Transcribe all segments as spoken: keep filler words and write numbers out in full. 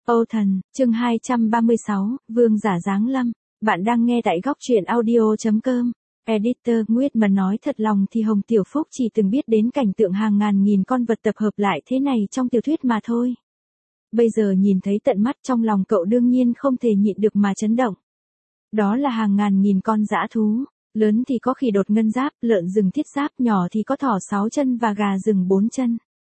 Âu Thần, chương hai trăm ba mươi sáu, Vương giả giáng lâm. Bạn đang nghe tại góc truyện audio chấm com. Editor Nguyệt mà nói thật lòng thì Hồng Tiểu Phúc chỉ từng biết đến cảnh tượng hàng ngàn nghìn con vật tập hợp lại thế này trong tiểu thuyết mà thôi. Bây giờ nhìn thấy tận mắt trong lòng cậu đương nhiên không thể nhịn được mà chấn động. Đó là hàng ngàn nghìn con dã thú, lớn thì có khỉ đột ngân giáp, lợn rừng thiết giáp, nhỏ thì có thỏ sáu chân và gà rừng bốn chân.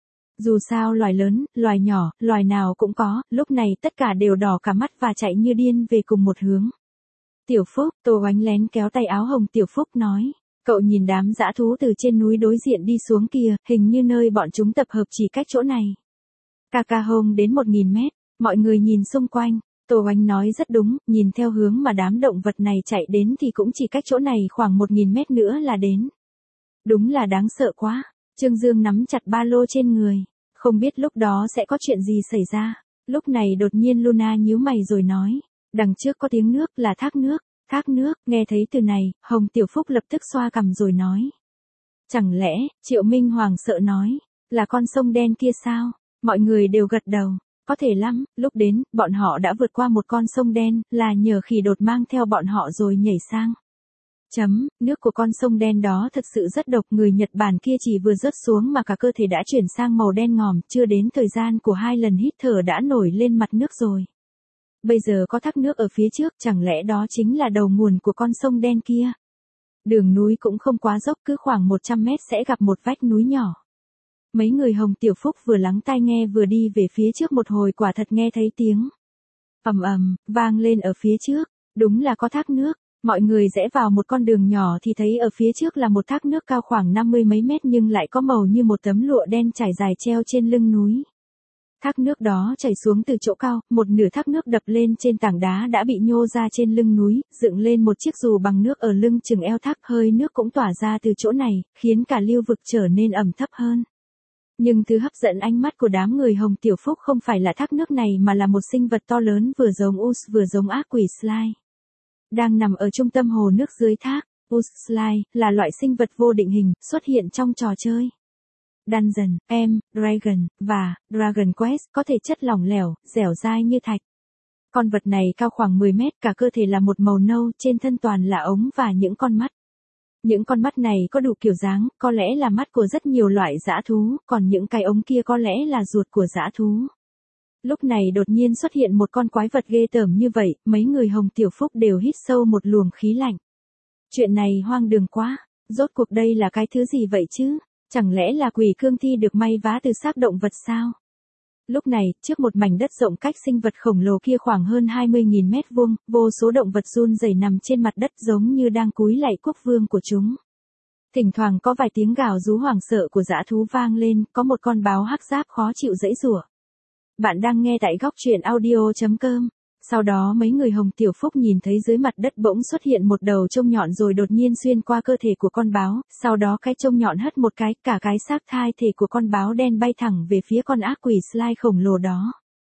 Dù sao loài lớn, loài nhỏ, loài nào cũng có, lúc này tất cả đều đỏ cả mắt và chạy như điên về cùng một hướng. Tiểu Phúc, Tô Oánh lén kéo tay áo Hồng Tiểu Phúc nói, cậu nhìn đám dã thú từ trên núi đối diện đi xuống kìa, hình như nơi bọn chúng tập hợp chỉ cách chỗ này. Ca ca hông đến một nghìn mét, mọi người nhìn xung quanh, Tô Oánh nói rất đúng, nhìn theo hướng mà đám động vật này chạy đến thì cũng chỉ cách chỗ này khoảng một nghìn mét nữa là đến. Đúng là đáng sợ quá. Trương Dương nắm chặt ba lô trên người, không biết lúc đó sẽ có chuyện gì xảy ra. Lúc này đột nhiên Luna nhíu mày rồi nói, đằng trước có tiếng nước, là thác nước, thác nước. Nghe thấy từ này, Hồng Tiểu Phúc lập tức xoa cằm rồi nói. Chẳng lẽ, Triệu Minh Hoàng sợ nói, là con sông đen kia sao? Mọi người đều gật đầu, có thể lắm, lúc đến, bọn họ đã vượt qua một con sông đen, là nhờ khỉ đột mang theo bọn họ rồi nhảy sang. Chấm, nước của con sông đen đó thực sự rất độc, người Nhật Bản kia chỉ vừa rớt xuống mà cả cơ thể đã chuyển sang màu đen ngòm, chưa đến thời gian của hai lần hít thở đã nổi lên mặt nước rồi. Bây giờ có thác nước ở phía trước, chẳng lẽ đó chính là đầu nguồn của con sông đen kia? Đường núi cũng không quá dốc, cứ khoảng một trăm mét sẽ gặp một vách núi nhỏ. Mấy người Hồng Tiểu Phúc vừa lắng tai nghe vừa đi về phía trước một hồi, quả thật nghe thấy tiếng ầm ầm vang lên ở phía trước, đúng là có thác nước. Mọi người rẽ vào một con đường nhỏ thì thấy ở phía trước là một thác nước cao khoảng năm mươi mấy mét nhưng lại có màu như một tấm lụa đen trải dài treo trên lưng núi. Thác nước đó chảy xuống từ chỗ cao, một nửa thác nước đập lên trên tảng đá đã bị nhô ra trên lưng núi, dựng lên một chiếc dù bằng nước ở lưng chừng eo thác, hơi nước cũng tỏa ra từ chỗ này, khiến cả lưu vực trở nên ẩm thấp hơn. Nhưng thứ hấp dẫn ánh mắt của đám người Hồng Tiểu Phúc không phải là thác nước này mà là một sinh vật to lớn vừa giống Us vừa giống ác quỷ Slime. Đang nằm ở trung tâm hồ nước dưới thác. Us Slime là loại sinh vật vô định hình, xuất hiện trong trò chơi Dungeon, M, Dragon, và Dragon Quest, có thể chất lỏng lẻo, dẻo dai như thạch. Con vật này cao khoảng mười mét, cả cơ thể là một màu nâu, trên thân toàn là ống và những con mắt. Những con mắt này có đủ kiểu dáng, có lẽ là mắt của rất nhiều loại dã thú, còn những cái ống kia có lẽ là ruột của dã thú. Lúc này đột nhiên xuất hiện một con quái vật ghê tởm như vậy, mấy người Hồng Tiểu Phúc đều hít sâu một luồng khí lạnh. Chuyện này hoang đường quá, rốt cuộc đây là cái thứ gì vậy chứ? Chẳng lẽ là quỷ cương thi được may vá từ xác động vật sao? Lúc này, trước một mảnh đất rộng cách sinh vật khổng lồ kia khoảng hơn hai mươi nghìn mét vuông, vô số động vật run rẩy nằm trên mặt đất giống như đang cúi lạy quốc vương của chúng. Thỉnh thoảng có vài tiếng gào rú hoảng sợ của dã thú vang lên, có một con báo hắc giáp khó chịu giãy giụa. Bạn đang nghe tại góc truyện audio chấm com. Sau đó mấy người Hồng Tiểu Phúc nhìn thấy dưới mặt đất bỗng xuất hiện một đầu trông nhọn rồi đột nhiên xuyên qua cơ thể của con báo, sau đó cái trông nhọn hất một cái, cả cái xác thai thể của con báo đen bay thẳng về phía con ác quỷ Slime khổng lồ đó.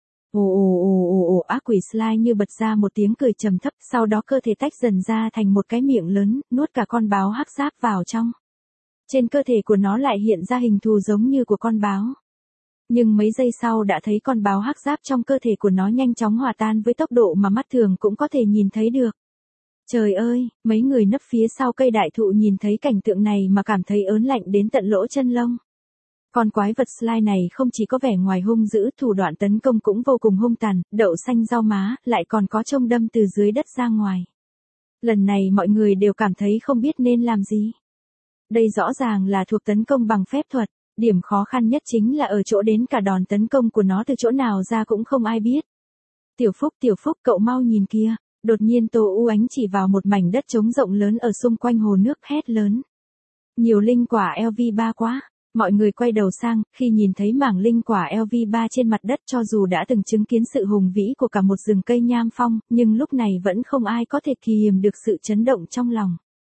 Ồ ồ ồ ồ ồ, ác quỷ Slime như bật ra một tiếng cười trầm thấp, sau đó cơ thể tách dần ra thành một cái miệng lớn, nuốt cả con báo hắc giáp vào trong. Trên cơ thể của nó lại hiện ra hình thù giống như của con báo. Nhưng mấy giây sau đã thấy con báo hắc giáp trong cơ thể của nó nhanh chóng hòa tan với tốc độ mà mắt thường cũng có thể nhìn thấy được. Trời ơi, mấy người nấp phía sau cây đại thụ nhìn thấy cảnh tượng này mà cảm thấy ớn lạnh đến tận lỗ chân lông. Con quái vật Slime này không chỉ có vẻ ngoài hung dữ, thủ đoạn tấn công cũng vô cùng hung tàn, đậu xanh rau má, lại còn có chông đâm từ dưới đất ra ngoài. Lần này mọi người đều cảm thấy không biết nên làm gì. Đây rõ ràng là thuộc tấn công bằng phép thuật. Điểm khó khăn nhất chính là ở chỗ đến cả đòn tấn công của nó từ chỗ nào ra cũng không ai biết. Tiểu Phúc, Tiểu Phúc, cậu mau nhìn kia. Đột nhiên Tô U Ánh chỉ vào một mảnh đất trống rộng lớn ở xung quanh hồ nước, hét lớn. Nhiều linh quả L V ba quá. Mọi người quay đầu sang, khi nhìn thấy mảng linh quả L V ba trên mặt đất, cho dù đã từng chứng kiến sự hùng vĩ của cả một rừng cây nham phong, nhưng lúc này vẫn không ai có thể kiềm được sự chấn động trong lòng.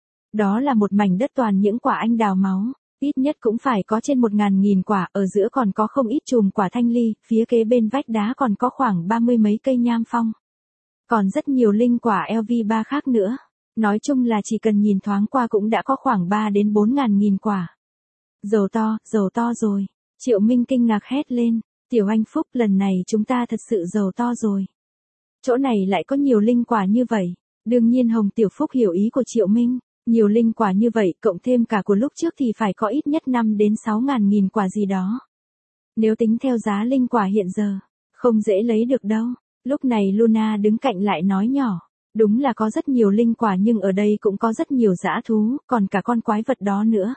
Đó là một mảnh đất toàn những quả anh đào máu. Ít nhất cũng phải có trên một ngàn nghìn quả, ở giữa còn có không ít chùm quả thanh ly, phía kế bên vách đá còn có khoảng ba mươi mấy cây nham phong. Còn rất nhiều linh quả L V ba khác nữa. Nói chung là chỉ cần nhìn thoáng qua cũng đã có khoảng ba đến bốn ngàn nghìn quả. Dầu to, dầu to rồi. Triệu Minh kinh ngạc hét lên. Tiểu Anh Phúc, lần này chúng ta thật sự giàu to rồi. Chỗ này lại có nhiều linh quả như vậy. Đương nhiên Hồng Tiểu Phúc hiểu ý của Triệu Minh. Nhiều linh quả như vậy, cộng thêm cả của lúc trước thì phải có ít nhất năm đến sáu ngàn nghìn quả gì đó. Nếu tính theo giá linh quả hiện giờ, không dễ lấy được đâu. Lúc này Luna đứng cạnh lại nói nhỏ. Đúng là có rất nhiều linh quả nhưng ở đây cũng có rất nhiều dã thú, còn cả con quái vật đó nữa.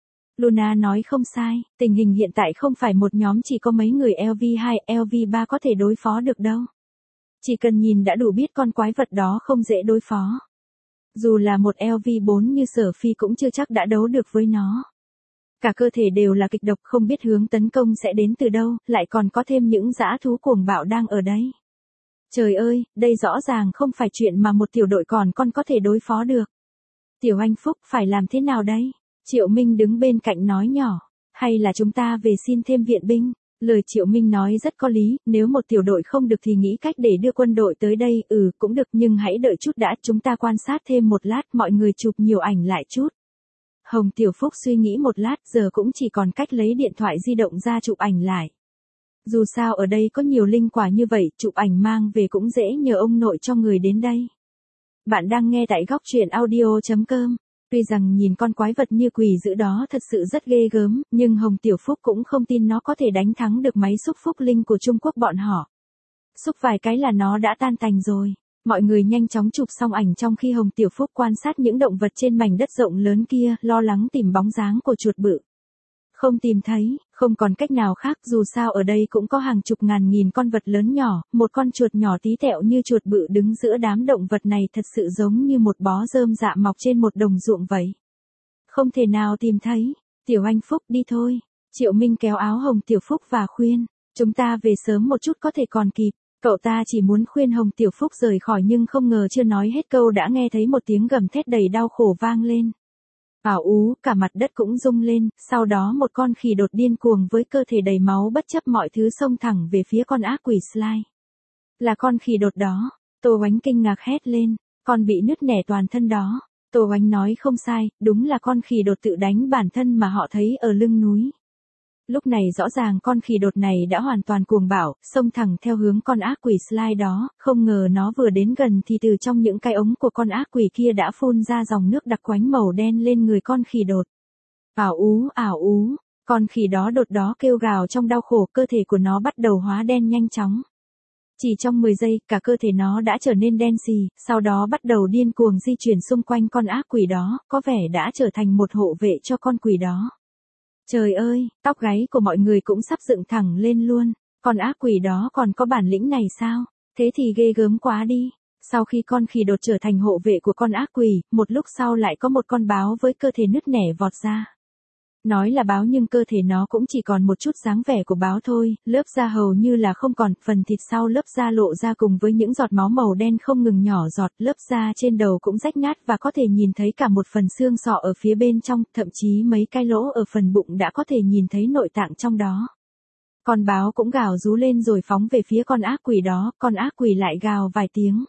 Luna nói không sai, tình hình hiện tại không phải một nhóm chỉ có mấy người L V hai, L V ba có thể đối phó được đâu. Chỉ cần nhìn đã đủ biết con quái vật đó không dễ đối phó. Dù là một L V bốn như Sở Phi cũng chưa chắc đã đấu được với nó. Cả cơ thể đều là kịch độc, không biết hướng tấn công sẽ đến từ đâu, lại còn có thêm những dã thú cuồng bạo đang ở đây. Trời ơi, đây rõ ràng không phải chuyện mà một tiểu đội còn con có thể đối phó được. Tiểu Anh Phúc, phải làm thế nào đây? Triệu Minh đứng bên cạnh nói nhỏ. Hay là chúng ta về xin thêm viện binh? Lời Triệu Minh nói rất có lý, nếu một tiểu đội không được thì nghĩ cách để đưa quân đội tới đây, ừ cũng được nhưng hãy đợi chút đã, chúng ta quan sát thêm một lát, mọi người chụp nhiều ảnh lại chút. Hồng Tiểu Phúc suy nghĩ một lát, giờ cũng chỉ còn cách lấy điện thoại di động ra chụp ảnh lại. Dù sao ở đây có nhiều linh quả như vậy, chụp ảnh mang về cũng dễ nhờ ông nội cho người đến đây. Bạn đang nghe tại góc truyện audio chấm com. Tuy rằng nhìn con quái vật như quỷ dữ đó thật sự rất ghê gớm, nhưng Hồng Tiểu Phúc cũng không tin nó có thể đánh thắng được máy xúc phúc linh của Trung Quốc bọn họ. Xúc vài cái là nó đã tan tành rồi. Mọi người nhanh chóng chụp xong ảnh trong khi Hồng Tiểu Phúc quan sát những động vật trên mảnh đất rộng lớn kia, lo lắng tìm bóng dáng của chuột bự. Không tìm thấy, không còn cách nào khác, dù sao ở đây cũng có hàng chục ngàn nghìn con vật lớn nhỏ, một con chuột nhỏ tí tẹo như chuột bự đứng giữa đám động vật này thật sự giống như một bó rơm rạ mọc trên một đồng ruộng vậy. Không thể nào tìm thấy, Tiểu Anh Phúc đi thôi. Triệu Minh kéo áo Hồng Tiểu Phúc và khuyên, chúng ta về sớm một chút có thể còn kịp. Cậu ta chỉ muốn khuyên Hồng Tiểu Phúc rời khỏi nhưng không ngờ chưa nói hết câu đã nghe thấy một tiếng gầm thét đầy đau khổ vang lên. Ảo ú, cả mặt đất cũng rung lên, sau đó một con khỉ đột điên cuồng với cơ thể đầy máu bất chấp mọi thứ xông thẳng về phía con ác quỷ Sly. Là con khỉ đột đó, Tô Oánh kinh ngạc hét lên, con bị nứt nẻ toàn thân đó. Tô Oánh nói không sai, đúng là con khỉ đột tự đánh bản thân mà họ thấy ở lưng núi. Lúc này rõ ràng con khỉ đột này đã hoàn toàn cuồng bạo, xông thẳng theo hướng con ác quỷ Sly đó, không ngờ nó vừa đến gần thì từ trong những cái ống của con ác quỷ kia đã phun ra dòng nước đặc quánh màu đen lên người con khỉ đột. Ảo ú, ảo ú, con khỉ đó đột đó kêu gào trong đau khổ, cơ thể của nó bắt đầu hóa đen nhanh chóng. Chỉ trong mười giây, cả cơ thể nó đã trở nên đen xì, sau đó bắt đầu điên cuồng di chuyển xung quanh con ác quỷ đó, có vẻ đã trở thành một hộ vệ cho con quỷ đó. Trời ơi, tóc gáy của mọi người cũng sắp dựng thẳng lên luôn. Con ác quỷ đó còn có bản lĩnh này sao? Thế thì ghê gớm quá đi. Sau khi con khỉ đột trở thành hộ vệ của con ác quỷ, một lúc sau lại có một con báo với cơ thể nứt nẻ vọt ra. Nói là báo nhưng cơ thể nó cũng chỉ còn một chút dáng vẻ của báo thôi, lớp da hầu như là không còn, phần thịt sau lớp da lộ ra cùng với những giọt máu màu đen không ngừng nhỏ giọt, lớp da trên đầu cũng rách nát và có thể nhìn thấy cả một phần xương sọ ở phía bên trong, thậm chí mấy cái lỗ ở phần bụng đã có thể nhìn thấy nội tạng trong đó. Con báo cũng gào rú lên rồi phóng về phía con ác quỷ đó, con ác quỷ lại gào vài tiếng.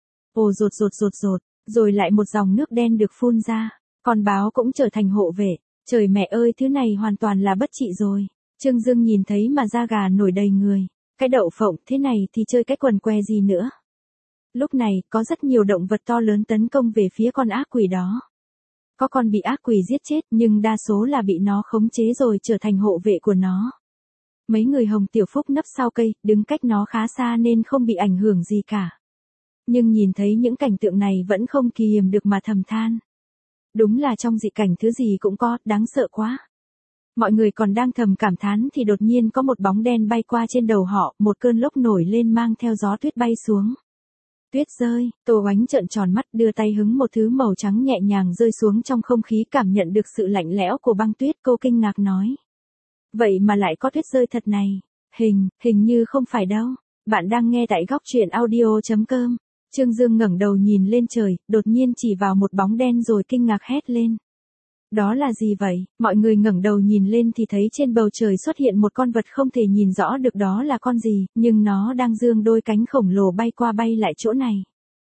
Ồ rột rột rột rột, rồi lại một dòng nước đen được phun ra, con báo cũng trở thành hộ vệ. Trời mẹ ơi, thứ này hoàn toàn là bất trị rồi. Trương Dương nhìn thấy mà da gà nổi đầy người. Cái đậu phộng, thế này thì chơi cái quần què gì nữa. Lúc này, có rất nhiều động vật to lớn tấn công về phía con ác quỷ đó. Có con bị ác quỷ giết chết, nhưng đa số là bị nó khống chế rồi trở thành hộ vệ của nó. Mấy người Hồng Tiểu Phúc nấp sau cây, đứng cách nó khá xa nên không bị ảnh hưởng gì cả. Nhưng nhìn thấy những cảnh tượng này vẫn không kiềm được mà thầm than. Đúng là trong dị cảnh thứ gì cũng có, đáng sợ quá. Mọi người còn đang thầm cảm thán thì đột nhiên có một bóng đen bay qua trên đầu họ, một cơn lốc nổi lên mang theo gió tuyết bay xuống. Tuyết rơi, Tô Oánh trợn tròn mắt đưa tay hứng một thứ màu trắng nhẹ nhàng rơi xuống trong không khí, cảm nhận được sự lạnh lẽo của băng tuyết, cô kinh ngạc nói. Vậy mà lại có tuyết rơi thật này. Hình, hình như không phải đâu. Bạn đang nghe tại góc truyện audio chấm com. Trương Dương ngẩng đầu nhìn lên trời, đột nhiên chỉ vào một bóng đen rồi kinh ngạc hét lên. Đó là gì vậy? Mọi người ngẩng đầu nhìn lên thì thấy trên bầu trời xuất hiện một con vật không thể nhìn rõ được đó là con gì, nhưng nó đang giương đôi cánh khổng lồ bay qua bay lại chỗ này.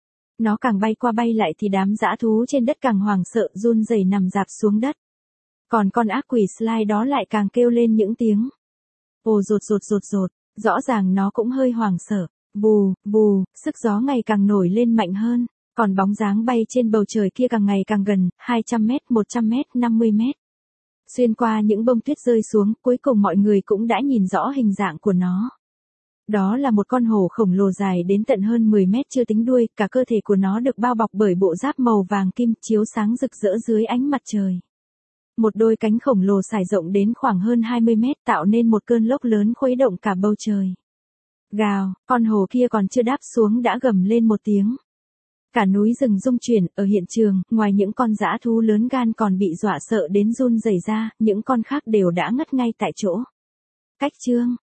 Nó càng bay qua bay lại thì đám dã thú trên đất càng hoảng sợ run rẩy nằm rạp xuống đất. Còn con ác quỷ Sly đó lại càng kêu lên những tiếng. Ồ rột rột rột rột, Rõ ràng nó cũng hơi hoảng sợ. Vù, vù, sức gió ngày càng nổi lên mạnh hơn. Còn bóng dáng bay trên bầu trời kia càng ngày càng gần, hai trăm mét, một trăm mét, năm mươi mét. Xuyên qua những bông tuyết rơi xuống, cuối cùng mọi người cũng đã nhìn rõ hình dạng của nó. Đó là một con hổ khổng lồ dài đến tận hơn mười mét chưa tính đuôi, cả cơ thể của nó được bao bọc bởi bộ giáp màu vàng kim chiếu sáng rực rỡ dưới ánh mặt trời. Một đôi cánh khổng lồ trải rộng đến khoảng hơn hai mươi mét tạo nên một cơn lốc lớn khuấy động cả bầu trời. Gào, con hổ kia còn chưa đáp xuống đã gầm lên một tiếng. Cả núi rừng rung chuyển, ở hiện trường, ngoài những con dã thú lớn gan còn bị dọa sợ đến run rẩy ra, những con khác đều đã ngất ngay tại chỗ. Cách chương